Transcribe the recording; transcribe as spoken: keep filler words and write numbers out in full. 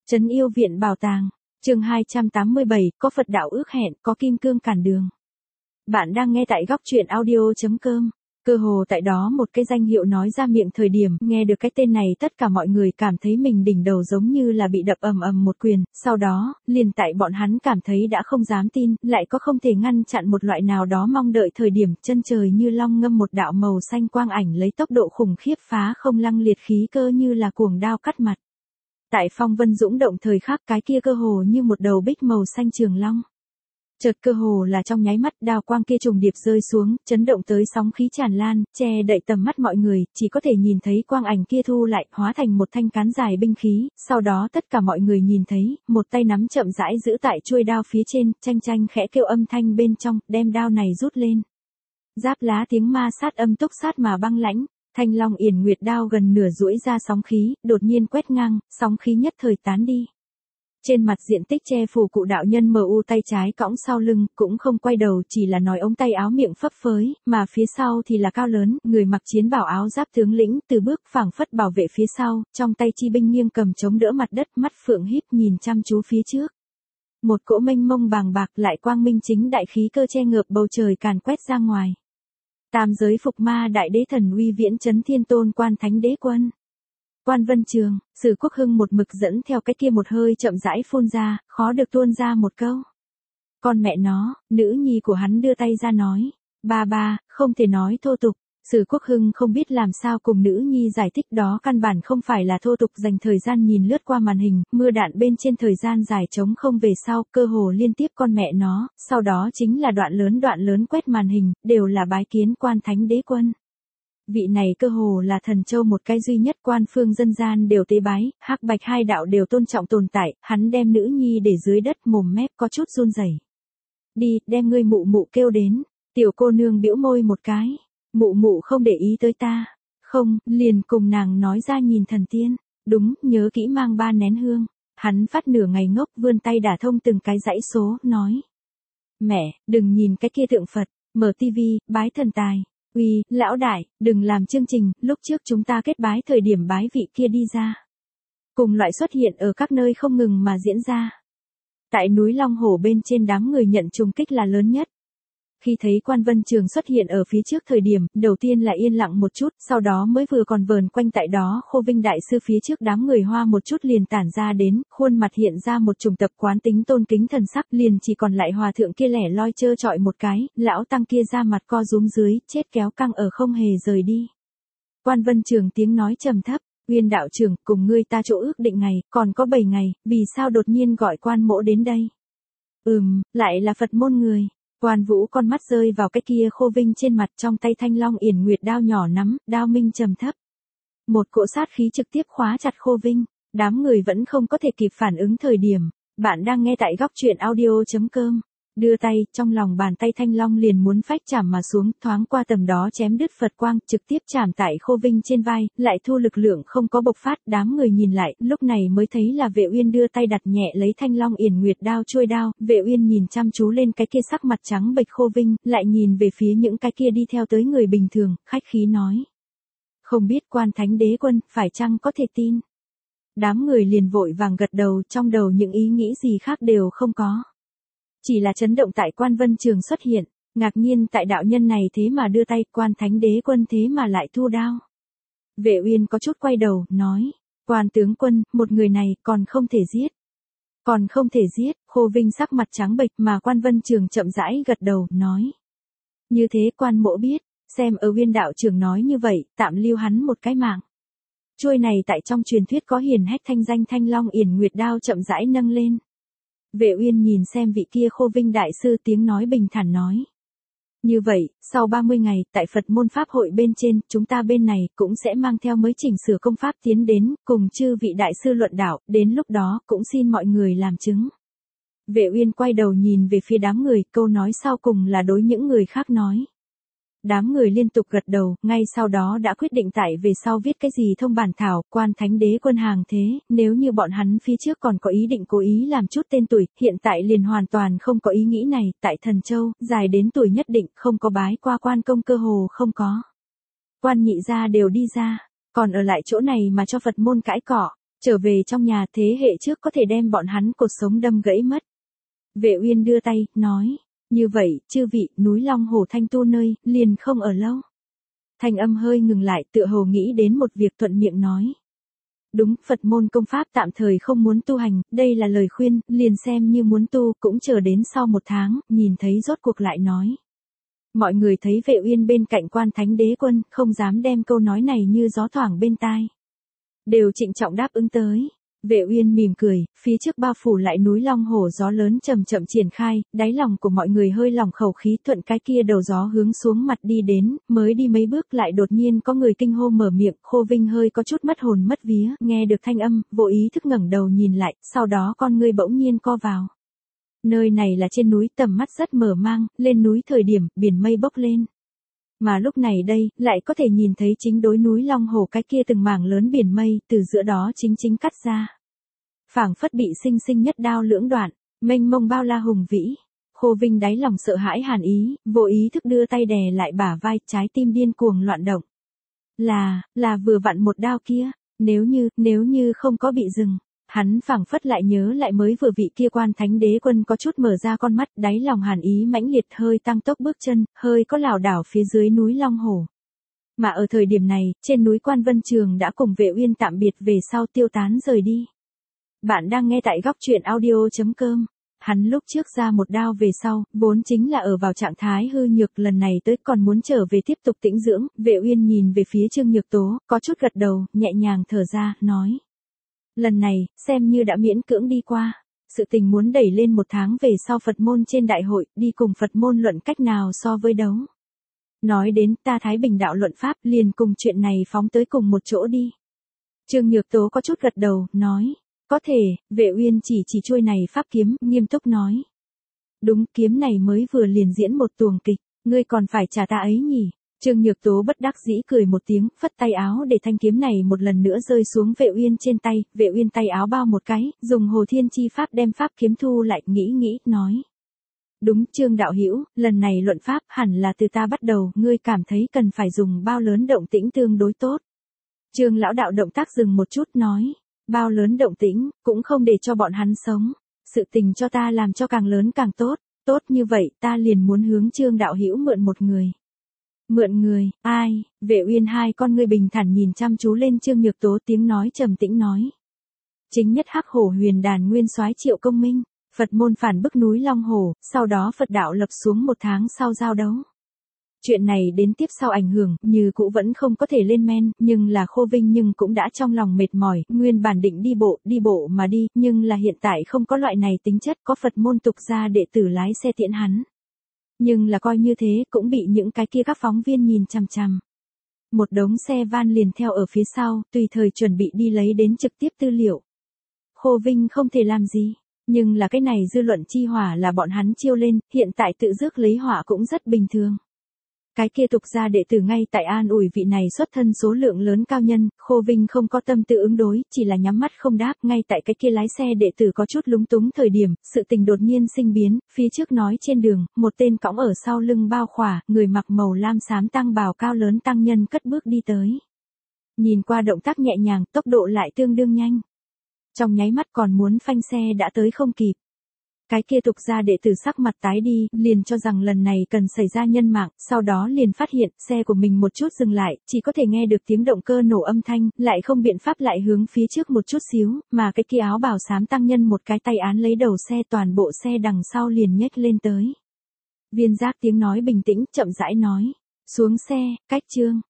Trấn Yêu Viện Bảo Tàng, chương hai trăm tám mươi bảy, có Phật đạo ước hẹn, có kim cương cản đường. Bạn đang nghe tại góc truyện audio chấm com. Cơ hồ tại đó một cái danh hiệu nói ra miệng thời điểm nghe được cái tên này tất cả mọi người cảm thấy mình đỉnh đầu giống như là bị đập ầm ầm một quyền, sau đó, liền tại bọn hắn cảm thấy đã không dám tin, lại có không thể ngăn chặn một loại nào đó mong đợi thời điểm chân trời như long ngâm một đạo màu xanh quang ảnh lấy tốc độ khủng khiếp phá không lăng liệt khí cơ như là cuồng đao cắt mặt. Tại phong vân dũng động thời khắc cái kia cơ hồ như một đầu bích màu xanh trường long. Chợt cơ hồ là trong nháy mắt đao quang kia trùng điệp rơi xuống, chấn động tới sóng khí tràn lan, che đậy tầm mắt mọi người, chỉ có thể nhìn thấy quang ảnh kia thu lại, hóa thành một thanh cán dài binh khí, sau đó tất cả mọi người nhìn thấy, một tay nắm chậm rãi giữ tại chuôi đao phía trên, chanh chanh khẽ kêu âm thanh bên trong, đem đao này rút lên. Giáp lá tiếng ma sát âm túc sát mà băng lãnh, Thanh Long Yển Nguyệt đao gần nửa duỗi ra sóng khí, đột nhiên quét ngang, sóng khí nhất thời tán đi. Trên mặt diện tích che phủ cụ đạo nhân mờ u tay trái cõng sau lưng, cũng không quay đầu chỉ là nói ống tay áo miệng phấp phới, mà phía sau thì là cao lớn, người mặc chiến bào áo giáp tướng lĩnh từ bước phảng phất bảo vệ phía sau, trong tay chi binh nghiêng cầm chống đỡ mặt đất mắt phượng híp nhìn chăm chú phía trước. Một cỗ mênh mông bàng bạc lại quang minh chính đại khí cơ che ngợp bầu trời càn quét ra ngoài. Tam giới phục ma đại đế thần uy viễn chấn thiên tôn quan thánh đế quân. Quan Vân Trường, Sử Quốc Hưng một mực dẫn theo cái kia một hơi chậm rãi phun ra, khó được tuôn ra một câu. Con mẹ nó, nữ nhi của hắn đưa tay ra nói, ba ba, không thể nói thô tục. Sử Quốc Hưng không biết làm sao cùng nữ nhi giải thích đó căn bản không phải là thô tục, dành thời gian nhìn lướt qua màn hình, mưa đạn bên trên thời gian dài trống không về sau, cơ hồ liên tiếp con mẹ nó, sau đó chính là đoạn lớn đoạn lớn quét màn hình, đều là bái kiến quan thánh đế quân. Vị này cơ hồ là thần châu một cái duy nhất quan phương dân gian đều tế bái, hắc bạch hai đạo đều tôn trọng tồn tại, hắn đem nữ nhi để dưới đất mồm mép có chút run rẩy. Đi, đem ngươi mụ mụ kêu đến, tiểu cô nương bĩu môi một cái. Mụ mụ không để ý tới ta. Không, liền cùng nàng nói ra nhìn thần tiên. Đúng, nhớ kỹ mang ba nén hương. Hắn phát nửa ngày ngốc vươn tay đả thông từng cái dãy số, nói. Mẹ, đừng nhìn cái kia tượng Phật, mở tivi, bái thần tài. Uy, lão đại, đừng làm chương trình, lúc trước chúng ta kết bái thời điểm bái vị kia đi ra. Cùng loại xuất hiện ở các nơi không ngừng mà diễn ra. Tại núi Long Hổ bên trên đám người nhận trùng kích là lớn nhất. Khi thấy Quan Vân Trường xuất hiện ở phía trước thời điểm, đầu tiên là yên lặng một chút, sau đó mới vừa còn vờn quanh tại đó Khô Vinh Đại Sư phía trước đám người hoa một chút liền tản ra đến, khuôn mặt hiện ra một chủng tập quán tính tôn kính thần sắc, liền chỉ còn lại hòa thượng kia lẻ loi trơ trọi một cái, lão tăng kia ra mặt co rúm dưới, chết kéo căng ở không hề rời đi. Quan Vân Trường tiếng nói trầm thấp, Uyên đạo trưởng, cùng ngươi ta chỗ ước định ngày, còn có bảy ngày, vì sao đột nhiên gọi quan mỗ đến đây? Ừm, lại là Phật môn người. Quan Vũ con mắt rơi vào cái kia Khô Vinh trên mặt, trong tay Thanh Long Yển Nguyệt đao nhỏ nắm, đao minh trầm thấp. Một cỗ sát khí trực tiếp khóa chặt Khô Vinh, đám người vẫn không có thể kịp phản ứng thời điểm. Bạn đang nghe tại góc truyện audio chấm com. Đưa tay, trong lòng bàn tay Thanh Long liền muốn phách chạm mà xuống, thoáng qua tầm đó chém đứt Phật quang, trực tiếp chạm tại Khô Vinh trên vai, lại thu lực lượng không có bộc phát, đám người nhìn lại, lúc này mới thấy là Vệ Uyên đưa tay đặt nhẹ lấy Thanh Long Yển Nguyệt đao chuôi đao, Vệ Uyên nhìn chăm chú lên cái kia sắc mặt trắng bệch Khô Vinh, lại nhìn về phía những cái kia đi theo tới người bình thường, khách khí nói: "Không biết Quan Thánh Đế Quân, phải chăng có thể tin?" Đám người liền vội vàng gật đầu, trong đầu những ý nghĩ gì khác đều không có. Chỉ là chấn động tại Quan Vân Trường xuất hiện, ngạc nhiên tại đạo nhân này thế mà đưa tay, Quan Thánh Đế Quân thế mà lại thu đao. Vệ Uyên có chút quay đầu, nói, Quan tướng quân, một người này còn không thể giết. Còn không thể giết, Khô Vinh sắc mặt trắng bệch mà Quan Vân Trường chậm rãi gật đầu, nói. Như thế quan mỗ biết, xem ở Uyên đạo trưởng nói như vậy, tạm lưu hắn một cái mạng. Chuôi này tại trong truyền thuyết có hiển hách thanh danh Thanh Long Yển Nguyệt đao chậm rãi nâng lên. Vệ Uyên nhìn xem vị kia Khô Vinh Đại Sư tiếng nói bình thản nói. Như vậy, sau ba mươi ngày, tại Phật môn Pháp hội bên trên, chúng ta bên này cũng sẽ mang theo mới chỉnh sửa công pháp tiến đến, cùng chư vị Đại Sư luận đạo, đến lúc đó cũng xin mọi người làm chứng. Vệ Uyên quay đầu nhìn về phía đám người, câu nói sau cùng là đối những người khác nói. Đám người liên tục gật đầu, ngay sau đó đã quyết định tại về sau viết cái gì thông bản thảo, Quan Thánh Đế Quân hàng thế, nếu như bọn hắn phía trước còn có ý định cố ý làm chút tên tuổi, hiện tại liền hoàn toàn không có ý nghĩ này, tại Thần Châu, dài đến tuổi nhất định, không có bái qua quan công cơ hồ không có. Quan nhị gia đều đi ra, còn ở lại chỗ này mà cho Phật môn cãi cọ, Trở về trong nhà thế hệ trước có thể đem bọn hắn cột sống đâm gãy mất. Vệ Uyên đưa tay, nói, như vậy, chư vị, núi Long Hổ Thanh tu nơi, liền không ở lâu. Thanh âm hơi ngừng lại, tựa hồ nghĩ đến một việc thuận miệng nói. Đúng, Phật môn công pháp tạm thời không muốn tu hành, đây là lời khuyên, liền xem như muốn tu, cũng chờ đến sau một tháng, nhìn thấy rốt cuộc lại nói. Mọi người thấy Vệ Uyên bên cạnh Quan Thánh Đế Quân, không dám đem câu nói này như gió thoảng bên tai. Đều trịnh trọng đáp ứng tới. Vệ Uyên mỉm cười, phía trước bao phủ lại núi Long Hổ gió lớn chậm chậm triển khai, đáy lòng của mọi người hơi lỏng khẩu khí, thuận cái kia đầu gió hướng xuống mặt đi đến, mới đi mấy bước lại đột nhiên có người kinh hô mở miệng, Khô Vinh hơi có chút mất hồn mất vía, nghe được thanh âm, vô ý thức ngẩng đầu nhìn lại, sau đó con ngươi bỗng nhiên co vào. Nơi này là trên núi, tầm mắt rất mở mang, lên núi thời điểm, biển mây bốc lên. Mà lúc này đây, lại có thể nhìn thấy chính đối núi Long Hổ cái kia từng mảng lớn biển mây, từ giữa đó chính chính cắt ra. Phảng phất bị sinh sinh nhất đao lưỡng đoạn, mênh mông bao la hùng vĩ. Khô Vinh đáy lòng sợ hãi hàn ý, vô ý thức đưa tay đè lại bả vai, trái tim điên cuồng loạn động. Là, là vừa vặn một đao kia, nếu như, nếu như không có bị dừng. Hắn phảng phất lại nhớ lại mới vừa vị kia Quan Thánh Đế Quân có chút mở ra con mắt, đáy lòng hàn ý mãnh liệt, hơi tăng tốc bước chân, hơi có lảo đảo phía dưới núi Long Hổ. Mà ở thời điểm này, trên núi Quan Vân Trường đã cùng Vệ Uyên tạm biệt về sau tiêu tán rời đi. Bạn đang nghe tại góc truyện audio chấm com. Hắn lúc trước ra một đao về sau, vốn chính là ở vào trạng thái hư nhược, lần này tới còn muốn trở về tiếp tục tĩnh dưỡng. Vệ Uyên nhìn về phía Trương Nhược Tố, có chút gật đầu, nhẹ nhàng thở ra, nói. Lần này, xem như đã miễn cưỡng đi qua. Sự tình muốn đẩy lên một tháng về sau Phật môn trên đại hội, đi cùng Phật môn luận cách nào so với đấu. Nói đến ta Thái Bình đạo luận pháp, liền cùng chuyện này phóng tới cùng một chỗ đi. Trương Nhược Tố có chút gật đầu, nói. Có thể, Vệ Uyên chỉ chỉ chuôi này pháp kiếm, nghiêm túc nói. Đúng, kiếm này mới vừa liền diễn một tuồng kịch, ngươi còn phải trả ta ấy nhỉ. Trương Nhược Tố bất đắc dĩ cười một tiếng, phất tay áo để thanh kiếm này một lần nữa rơi xuống Vệ Uyên trên tay, Vệ Uyên tay áo bao một cái, dùng Hồ Thiên Chi pháp đem pháp kiếm thu lại, nghĩ nghĩ, nói. Đúng, Trương đạo hữu, lần này luận pháp hẳn là từ ta bắt đầu, ngươi cảm thấy cần phải dùng bao lớn động tĩnh tương đối tốt. Trương lão đạo động tác dừng một chút, nói. Bao lớn động tĩnh, cũng không để cho bọn hắn sống. Sự tình cho ta làm cho càng lớn càng tốt, tốt như vậy ta liền muốn hướng Trương đạo hữu mượn một người. Mượn người, ai? Vệ Uyên hai con ngươi bình thản nhìn chăm chú lên Trương Nhược Tố, tiếng nói trầm tĩnh nói. Chính nhất Hắc Hổ Huyền Đàn nguyên soái Triệu Công Minh, Phật môn phản bức núi Long Hổ, sau đó Phật đạo lập xuống một tháng sau giao đấu. Chuyện này đến tiếp sau ảnh hưởng, như cũ vẫn không có thể lên men, nhưng là Khô Vinh nhưng cũng đã trong lòng mệt mỏi, nguyên bản định đi bộ, đi bộ mà đi, nhưng là hiện tại không có loại này tính chất, có Phật môn tục gia đệ tử lái xe tiễn hắn. Nhưng là coi như thế, cũng bị những cái kia các phóng viên nhìn chằm chằm. Một đống xe van liền theo ở phía sau, tùy thời chuẩn bị đi lấy đến trực tiếp tư liệu. Khô Vinh không thể làm gì, nhưng là cái này dư luận chi hỏa là bọn hắn chiêu lên, hiện tại tự rước lấy hỏa cũng rất bình thường. Cái kia tục gia đệ tử ngay tại an ủi vị này xuất thân số lượng lớn cao nhân, Khô Vinh không có tâm tư ứng đối, chỉ là nhắm mắt không đáp, ngay tại cái kia lái xe đệ tử có chút lúng túng thời điểm, sự tình đột nhiên sinh biến, phía trước nói trên đường, một tên cõng ở sau lưng bao khỏa, người mặc màu lam xám tăng bào cao lớn tăng nhân cất bước đi tới. Nhìn qua động tác nhẹ nhàng, tốc độ lại tương đương nhanh. Trong nháy mắt còn muốn phanh xe đã tới không kịp. Cái kia tục gia đệ tử sắc mặt tái đi, liền cho rằng lần này cần xảy ra nhân mạng, sau đó liền phát hiện xe của mình một chút dừng lại, chỉ có thể nghe được tiếng động cơ nổ âm thanh, lại không biện pháp lại hướng phía trước một chút xíu, mà cái kia áo bào xám tăng nhân một cái tay án lấy đầu xe, toàn bộ xe đằng sau liền nhếch lên tới. Viên Giác tiếng nói bình tĩnh, chậm rãi nói, xuống xe, cách Trương,